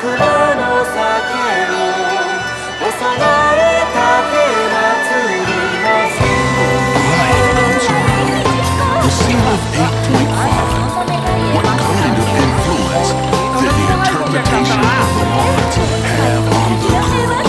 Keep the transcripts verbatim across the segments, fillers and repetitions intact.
の酒を収まれたて祭りの線 The scale of eight point five. What kind of influence did the interpretation of the lines have on the girl?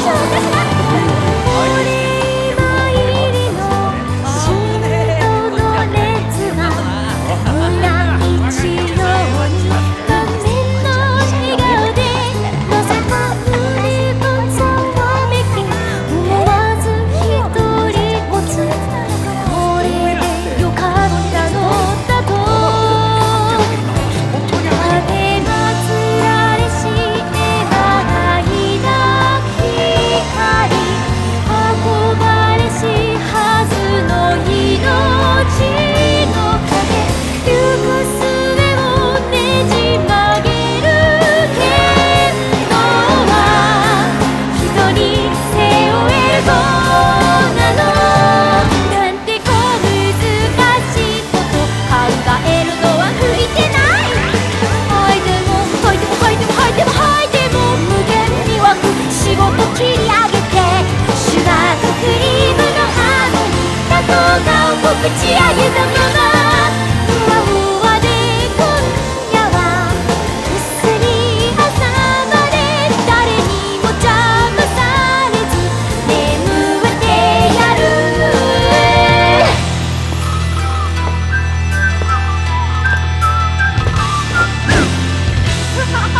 打ち上げたままふわふわで今夜はぐっすり朝まで誰にも邪魔されず眠ってやる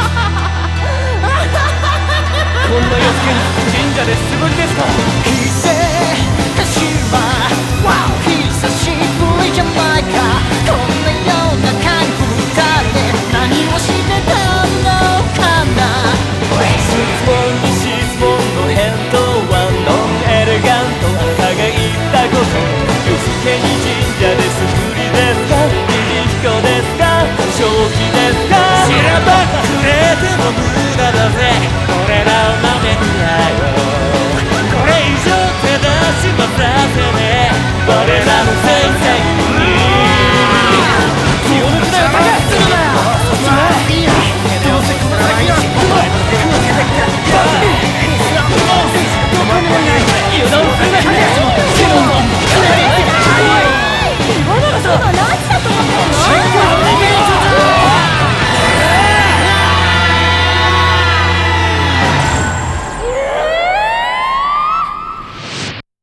こんな夜更けに神社で素振りですか。